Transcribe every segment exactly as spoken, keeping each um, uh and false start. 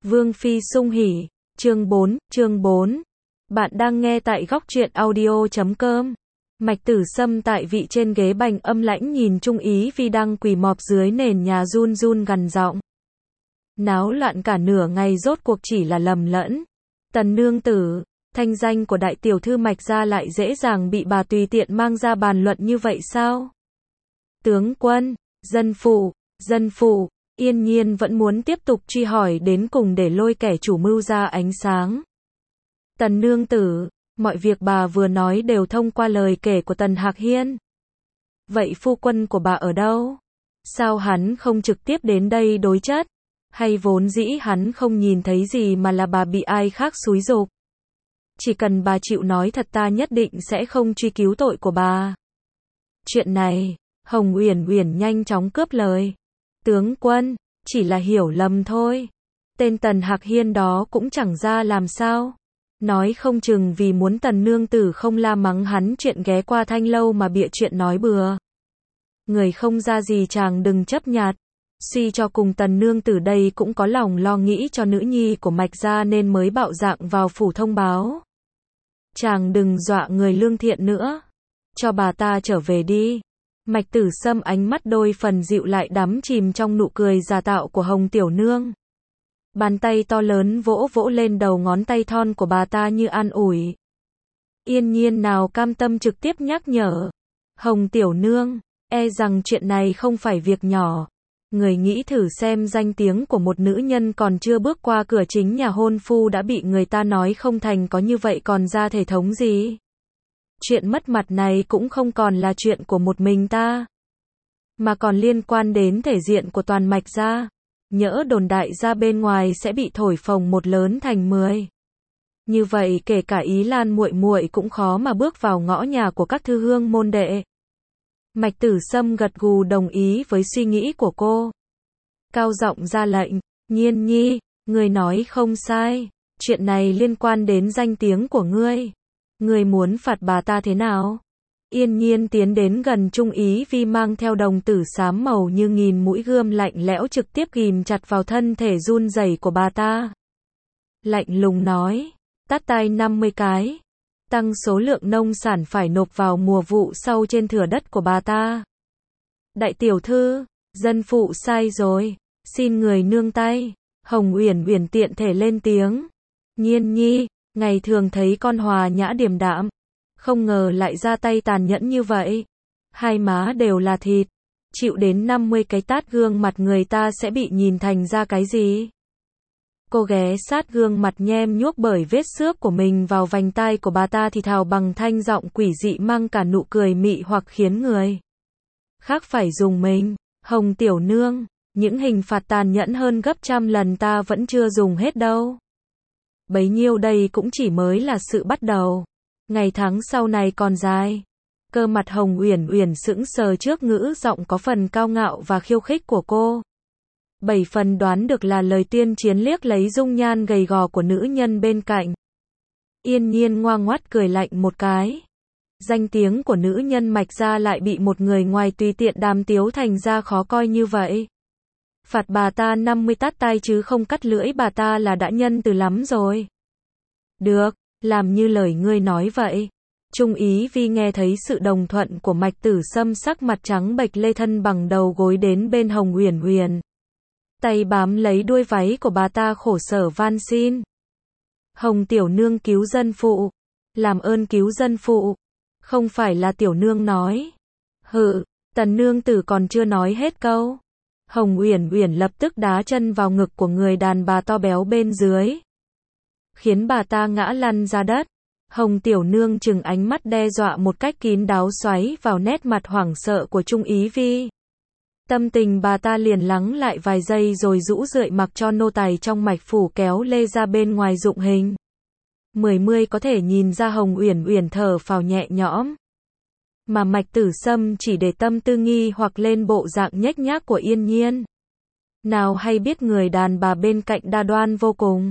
Vương Phi sung hỉ, chương bốn, chương bốn. Bạn đang nghe tại góc truyện audio chấm com. Mạch Tử Sâm tại vị trên ghế bành âm lãnh nhìn Trung Ý Vi đang quỳ mọp dưới nền nhà run run gằn giọng. Náo loạn cả nửa ngày rốt cuộc chỉ là lầm lẫn. Tần nương tử, thanh danh của đại tiểu thư Mạch gia lại dễ dàng bị bà tùy tiện mang ra bàn luận như vậy sao? Tướng quân, dân phụ, dân phụ. Yên Nhiên vẫn muốn tiếp tục truy hỏi đến cùng để lôi kẻ chủ mưu ra ánh sáng. Tần nương tử, mọi việc bà vừa nói đều thông qua lời kể của Tần Hạc Hiên. Vậy phu quân của bà ở đâu? Sao hắn không trực tiếp đến đây đối chất? Hay vốn dĩ hắn không nhìn thấy gì mà là bà bị ai khác xúi giục? Chỉ cần bà chịu nói thật ta nhất định sẽ không truy cứu tội của bà. Chuyện này, Hồng Uyển Uyển nhanh chóng cướp lời. Tướng quân, chỉ là hiểu lầm thôi. Tên Tần Hạc Hiên đó cũng chẳng ra làm sao. Nói không chừng vì muốn Tần nương tử không la mắng hắn chuyện ghé qua Thanh lâu mà bịa chuyện nói bừa. Người không ra gì chàng đừng chấp nhặt. Suy cho cùng Tần nương tử đây cũng có lòng lo nghĩ cho nữ nhi của Mạch gia nên mới bạo dạn vào phủ thông báo. Chàng đừng dọa người lương thiện nữa. Cho bà ta trở về đi. Mạch Tử Sâm ánh mắt đôi phần dịu lại đắm chìm trong nụ cười giả tạo của Hồng tiểu nương. Bàn tay to lớn vỗ vỗ lên đầu ngón tay thon của bà ta như an ủi. Yên Nhiên nào cam tâm trực tiếp nhắc nhở. Hồng tiểu nương, e rằng chuyện này không phải việc nhỏ. Người nghĩ thử xem danh tiếng của một nữ nhân còn chưa bước qua cửa chính nhà hôn phu đã bị người ta nói không thành có như vậy còn ra thể thống gì. Chuyện mất mặt này cũng không còn là chuyện của một mình ta, mà còn liên quan đến thể diện của toàn Mạch gia. Nhỡ đồn đại ra bên ngoài sẽ bị thổi phồng một lớn thành mười. Như vậy kể cả Ý Lan muội muội cũng khó mà bước vào ngõ nhà của các thư hương môn đệ. Mạch Tử Sâm gật gù đồng ý với suy nghĩ của cô. Cao giọng ra lệnh, Nhiên nhi, ngươi nói không sai, chuyện này liên quan đến danh tiếng của ngươi. Ngươi muốn phạt bà ta thế nào? Yên Nhiên tiến đến gần Trung Ý Vi mang theo đồng tử xám màu như nghìn mũi gươm lạnh lẽo trực tiếp ghim chặt vào thân thể run rẩy của bà ta. Lạnh lùng nói, tát tai năm mươi cái. Tăng số lượng nông sản phải nộp vào mùa vụ sau trên thửa đất của bà ta. Đại tiểu thư, dân phụ sai rồi, xin người nương tay. Hồng Uyển Uyển tiện thể lên tiếng. Nhiên nhi, ngày thường thấy con hòa nhã điềm đạm, không ngờ lại ra tay tàn nhẫn như vậy. Hai má đều là thịt, chịu đến năm mươi cái tát gương mặt người ta sẽ bị nhìn thành ra cái gì? Cô ghé sát gương mặt nhem nhuốc bởi vết xước của mình vào vành tai của bà ta thì thào bằng thanh giọng quỷ dị mang cả nụ cười mị hoặc khiến người khác phải dùng mình. Hồng tiểu nương, những hình phạt tàn nhẫn hơn gấp trăm lần ta vẫn chưa dùng hết đâu. Bấy nhiêu đây cũng chỉ mới là sự bắt đầu. Ngày tháng sau này còn dài. Cơ mặt Hồng Uyển Uyển sững sờ trước ngữ giọng có phần cao ngạo và khiêu khích của cô. Bảy phần đoán được là lời tiên chiến liếc lấy dung nhan gầy gò của nữ nhân bên cạnh. Yên Nhiên ngoang ngoắt cười lạnh một cái. Danh tiếng của nữ nhân Mạch gia lại bị một người ngoài tùy tiện đàm tiếu thành ra khó coi như vậy. Phạt bà ta năm mươi tát tai chứ không cắt lưỡi bà ta là đã nhân từ lắm rồi. Được, làm như lời ngươi nói vậy. Trung Ý Vi nghe thấy sự đồng thuận của Mạch Tử Sâm sắc mặt trắng bệch lê thân bằng đầu gối đến bên Hồng Uyển Uyển. Tay bám lấy đuôi váy của bà ta khổ sở van xin. Hồng tiểu nương cứu dân phụ. Làm ơn cứu dân phụ. Không phải là tiểu nương nói. Hự, Tần nương tử còn chưa nói hết câu. Hồng Uyển Uyển lập tức đá chân vào ngực của người đàn bà to béo bên dưới, khiến bà ta ngã lăn ra đất. Hồng tiểu nương trừng ánh mắt đe dọa một cách kín đáo xoáy vào nét mặt hoảng sợ của Trung Ý Vi. Tâm tình bà ta liền lắng lại vài giây rồi rũ rượi mặc cho nô tài trong Mạch phủ kéo lê ra bên ngoài dụng hình. Mười mươi có thể nhìn ra Hồng Uyển Uyển thở phào nhẹ nhõm. Mà Mạch Tử Sâm chỉ để tâm tư nghi hoặc lên bộ dạng nhếch nhác của Yên Nhiên. Nào hay biết người đàn bà bên cạnh đa đoan vô cùng.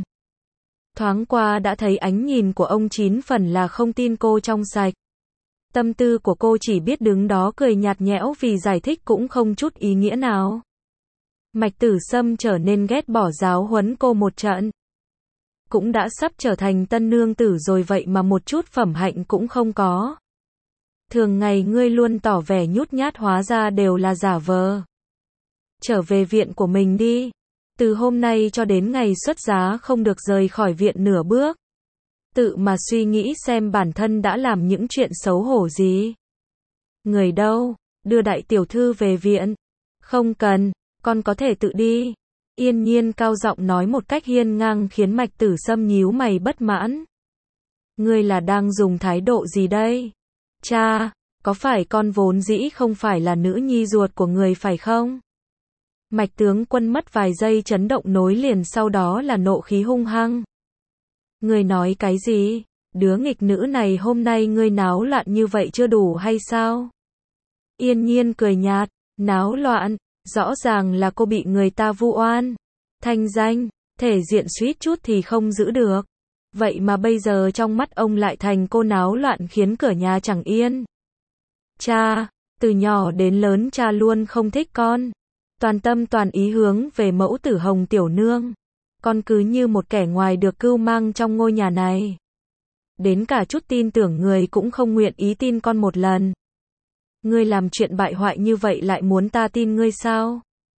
Thoáng qua đã thấy ánh nhìn của ông chín phần là không tin cô trong sạch. Tâm tư của cô chỉ biết đứng đó cười nhạt nhẽo vì giải thích cũng không chút ý nghĩa nào. Mạch Tử Sâm trở nên ghét bỏ giáo huấn cô một trận. Cũng đã sắp trở thành tân nương tử rồi vậy mà một chút phẩm hạnh cũng không có. Thường ngày ngươi luôn tỏ vẻ nhút nhát hóa ra đều là giả vờ. Trở về viện của mình đi. Từ hôm nay cho đến ngày xuất giá không được rời khỏi viện nửa bước. Tự mà suy nghĩ xem bản thân đã làm những chuyện xấu hổ gì. Người đâu? Đưa đại tiểu thư về viện. Không cần, con có thể tự đi. Yên Nhiên cao giọng nói một cách hiên ngang khiến Mạch Tử Sâm nhíu mày bất mãn. Ngươi là đang dùng thái độ gì đây? Cha, có phải con vốn dĩ không phải là nữ nhi ruột của người phải không? Mạch tướng quân mất vài giây chấn động nối liền sau đó là nộ khí hung hăng. Ngươi nói cái gì? Đứa nghịch nữ này hôm nay ngươi náo loạn như vậy chưa đủ hay sao? Yên Nhiên cười nhạt, náo loạn, rõ ràng là cô bị người ta vu oan. Thanh danh, thể diện suýt chút thì không giữ được. Vậy mà bây giờ trong mắt ông lại thành cô náo loạn khiến cửa nhà chẳng yên. Cha, từ nhỏ đến lớn cha luôn không thích con. Toàn tâm toàn ý hướng về mẫu tử Hồng tiểu nương. Con cứ như một kẻ ngoài được cưu mang trong ngôi nhà này. Đến cả chút tin tưởng người cũng không nguyện ý tin con một lần. Ngươi làm chuyện bại hoại như vậy lại muốn ta tin ngươi sao?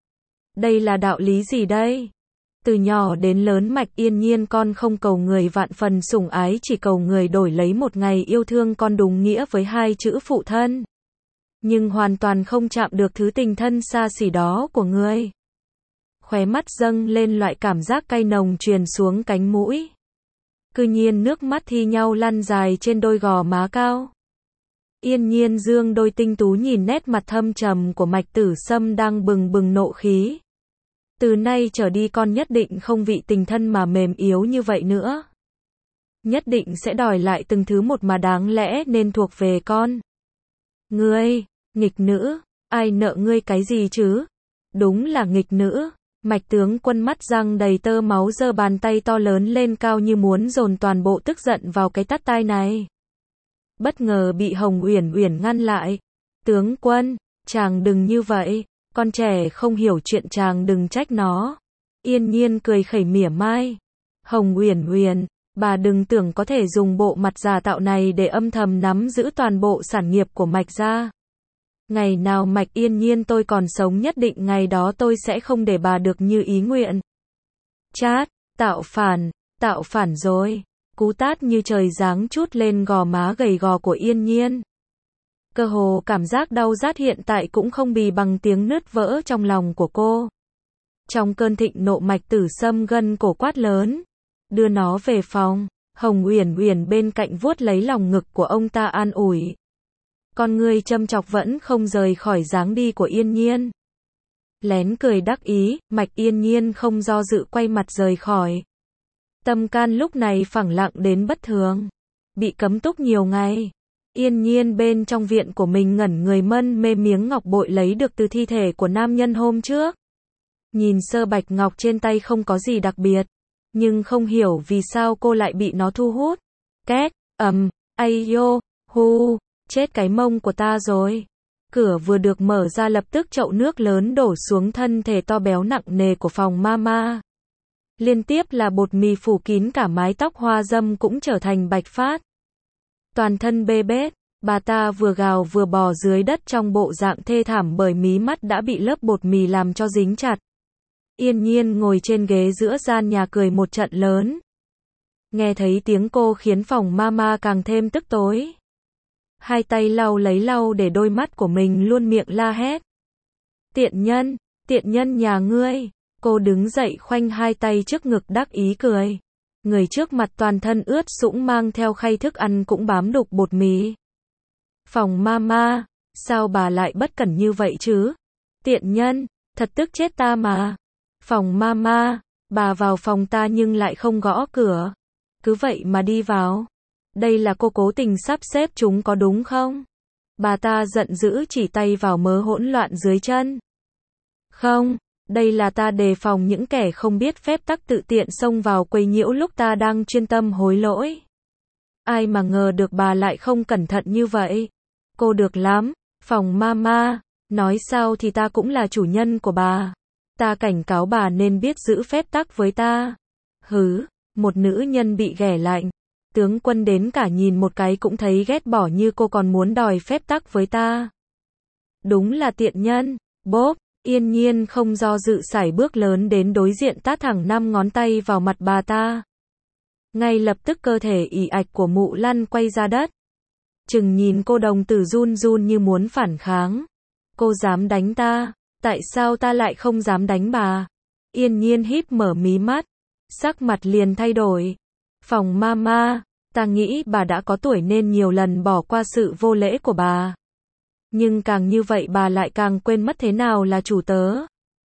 Đây là đạo lý gì đây? Từ nhỏ đến lớn Mạch Yên Nhiên con không cầu người vạn phần sủng ái, chỉ cầu người đổi lấy một ngày yêu thương con đúng nghĩa với hai chữ phụ thân. Nhưng hoàn toàn không chạm được thứ tình thân xa xỉ đó của ngươi. Khóe mắt dâng lên loại cảm giác cay nồng truyền xuống cánh mũi. Cư nhiên nước mắt thi nhau lăn dài trên đôi gò má cao. Yên Nhiên dương đôi tinh tú nhìn nét mặt thâm trầm của Mạch Tử Sâm đang bừng bừng nộ khí. Từ nay trở đi con nhất định không vị tình thân mà mềm yếu như vậy nữa. Nhất định sẽ đòi lại từng thứ một mà đáng lẽ nên thuộc về con. Ngươi, nghịch nữ, ai nợ ngươi cái gì chứ? Đúng là nghịch nữ. Mạch tướng quân mắt răng đầy tơ máu giơ bàn tay to lớn lên cao như muốn dồn toàn bộ tức giận vào cái tát tai này. Bất ngờ bị Hồng Uyển Uyển ngăn lại. Tướng quân, chàng đừng như vậy, con trẻ không hiểu chuyện chàng đừng trách nó. Yên Nhiên cười khẩy mỉa mai. Hồng Uyển Uyển, bà đừng tưởng có thể dùng bộ mặt giả tạo này để âm thầm nắm giữ toàn bộ sản nghiệp của Mạch gia. Ngày nào Mạch Yên Nhiên tôi còn sống nhất định ngày đó tôi sẽ không để bà được như ý nguyện. Chát, tạo phản, tạo phản rồi. Cú tát như trời giáng trút lên gò má gầy gò của Yên Nhiên. Cơ hồ cảm giác đau rát hiện tại cũng không bì bằng tiếng nứt vỡ trong lòng của cô. Trong cơn thịnh nộ Mạch Tử Sâm gân cổ quát lớn. Đưa nó về phòng. Hồng Uyển Uyển bên cạnh vuốt lấy lòng ngực của ông ta an ủi. Con ngươi châm chọc vẫn không rời khỏi dáng đi của Yên Nhiên. Lén cười đắc ý, Mạch Yên Nhiên không do dự quay mặt rời khỏi. Tâm can lúc này phẳng lặng đến bất thường. Bị cấm túc nhiều ngày. Yên Nhiên bên trong viện của mình ngẩn người mân mê miếng ngọc bội lấy được từ thi thể của nam nhân hôm trước. Nhìn sơ bạch ngọc trên tay không có gì đặc biệt. Nhưng không hiểu vì sao cô lại bị nó thu hút. Két, ầm, ai yo, hu, chết cái mông của ta rồi. Cửa vừa được mở ra lập tức chậu nước lớn đổ xuống thân thể to béo nặng nề của phòng mama. Liên tiếp là bột mì phủ kín cả mái tóc hoa dâm cũng trở thành bạch phát. Toàn thân bê bết, bà ta vừa gào vừa bò dưới đất trong bộ dạng thê thảm bởi mí mắt đã bị lớp bột mì làm cho dính chặt. Yên Nhiên ngồi trên ghế giữa gian nhà cười một trận lớn. Nghe thấy tiếng cô khiến phòng mama càng thêm tức tối. Hai tay lau lấy lau để đôi mắt của mình luôn miệng la hét. Tiện nhân, tiện nhân nhà ngươi. Cô đứng dậy khoanh hai tay trước ngực đắc ý cười. Người trước mặt toàn thân ướt sũng mang theo khay thức ăn cũng bám đục bột mì. Phòng mama, sao bà lại bất cẩn như vậy chứ? Tiện nhân, thật tức chết ta mà. Phòng mama, bà vào phòng ta nhưng lại không gõ cửa. Cứ vậy mà đi vào. Đây là cô cố tình sắp xếp chúng có đúng không? Bà ta giận dữ chỉ tay vào mớ hỗn loạn dưới chân. Không, đây là ta đề phòng những kẻ không biết phép tắc tự tiện xông vào quấy nhiễu lúc ta đang chuyên tâm hối lỗi. Ai mà ngờ được bà lại không cẩn thận như vậy. Cô được lắm, phòng mama, nói sao thì ta cũng là chủ nhân của bà. Ta cảnh cáo bà nên biết giữ phép tắc với ta. Hứ, một nữ nhân bị ghẻ lạnh. Tướng quân đến cả nhìn một cái cũng thấy ghét bỏ như cô còn muốn đòi phép tắc với ta. Đúng là tiện nhân. Bốp, Yên Nhiên không do dự sải bước lớn đến đối diện tát thẳng năm ngón tay vào mặt bà ta. Ngay lập tức cơ thể ì ạch của Mụ lăn quay ra đất. Chừng nhìn cô đồng tử run run như muốn phản kháng. Cô dám đánh ta, tại sao ta lại không dám đánh bà? Yên Nhiên híp mở mí mắt, sắc mặt liền thay đổi. Phòng mama, ta nghĩ bà đã có tuổi nên nhiều lần bỏ qua sự vô lễ của bà. Nhưng càng như vậy bà lại càng quên mất thế nào là chủ tớ.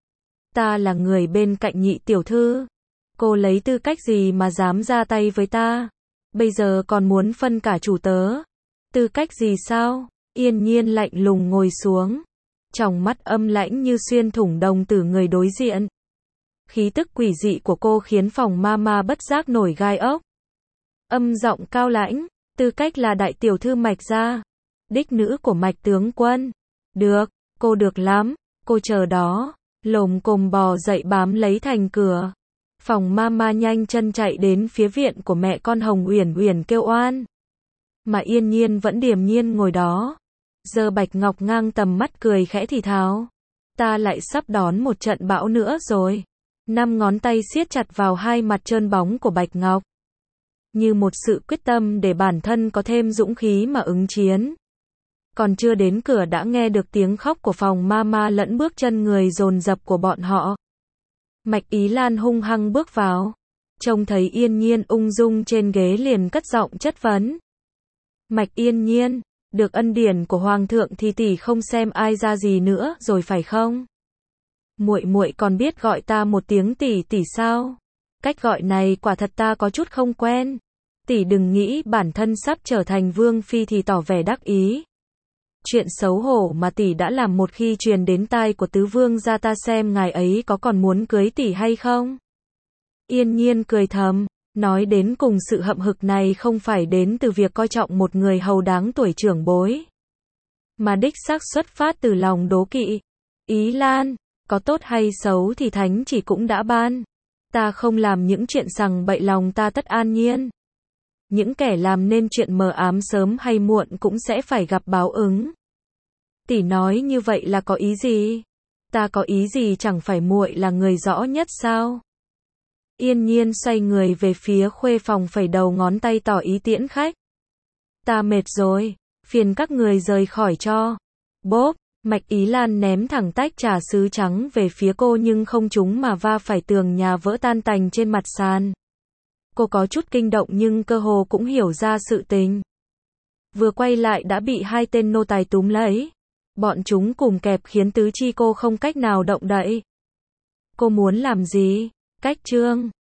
Ta là người bên cạnh nhị tiểu thư. Cô lấy tư cách gì mà dám ra tay với ta? Bây giờ còn muốn phân cả chủ tớ. Tư cách gì sao? Yên Nhiên lạnh lùng ngồi xuống. Tròng mắt âm lãnh như xuyên thủng đồng tử người đối diện. Khí tức quỷ dị của cô khiến phòng mama bất giác nổi gai ốc. Âm giọng cao lãnh, tư cách là đại tiểu thư Mạch gia, đích nữ của Mạch tướng quân. Được, cô được lắm, cô chờ đó. Lồm cồm bò dậy bám lấy thành cửa. Phòng mama nhanh chân chạy đến phía viện của mẹ con Hồng Uyển Uyển kêu oan. Mà Yên Nhiên vẫn điềm nhiên ngồi đó. Giờ Bạch Ngọc ngang tầm mắt cười khẽ thì thào. Ta lại sắp đón một trận bão nữa rồi. Năm ngón tay siết chặt vào hai mặt trơn bóng của Bạch Ngọc. Như một sự quyết tâm để bản thân có thêm dũng khí mà ứng chiến. Còn chưa đến cửa đã nghe được tiếng khóc của phòng mama lẫn bước chân người dồn dập của bọn họ. Mạch Ý Lan hung hăng bước vào. Trông thấy Yên Nhiên ung dung trên ghế liền cất giọng chất vấn. Mạch Yên Nhiên, được ân điển của Hoàng thượng thì tỷ không xem ai ra gì nữa rồi phải không? Muội muội còn biết gọi ta một tiếng tỷ tỷ sao? Cách gọi này quả thật ta có chút không quen. Tỷ đừng nghĩ bản thân sắp trở thành vương phi thì tỏ vẻ đắc ý. Chuyện xấu hổ mà tỷ đã làm một khi truyền đến tai của tứ vương gia ta xem ngài ấy có còn muốn cưới tỷ hay không? Yên Nhiên cười thầm, nói đến cùng sự hậm hực này không phải đến từ việc coi trọng một người hầu đáng tuổi trưởng bối, mà đích xác xuất phát từ lòng đố kỵ. Ý Lan, có tốt hay xấu thì thánh chỉ cũng đã ban. Ta không làm những chuyện sằng bậy lòng ta tất an nhiên. Những kẻ làm nên chuyện mờ ám sớm hay muộn cũng sẽ phải gặp báo ứng. Tỷ nói như vậy là có ý gì? Ta có ý gì chẳng phải muội là người rõ nhất sao? Yên Nhiên xoay người về phía khuê phòng phẩy đầu ngón tay tỏ ý tiễn khách. Ta mệt rồi, phiền các người rời khỏi cho. Bốp, Mạch Ý Lan ném thẳng tách trà sứ trắng về phía cô nhưng không trúng mà va phải tường nhà vỡ tan tành trên mặt sàn. Cô có chút kinh động nhưng cơ hồ cũng hiểu ra sự tình. Vừa quay lại đã bị hai tên nô tài túm lấy. Bọn chúng cùng kẹp khiến tứ chi cô không cách nào động đậy. Cô muốn làm gì? Cách trương.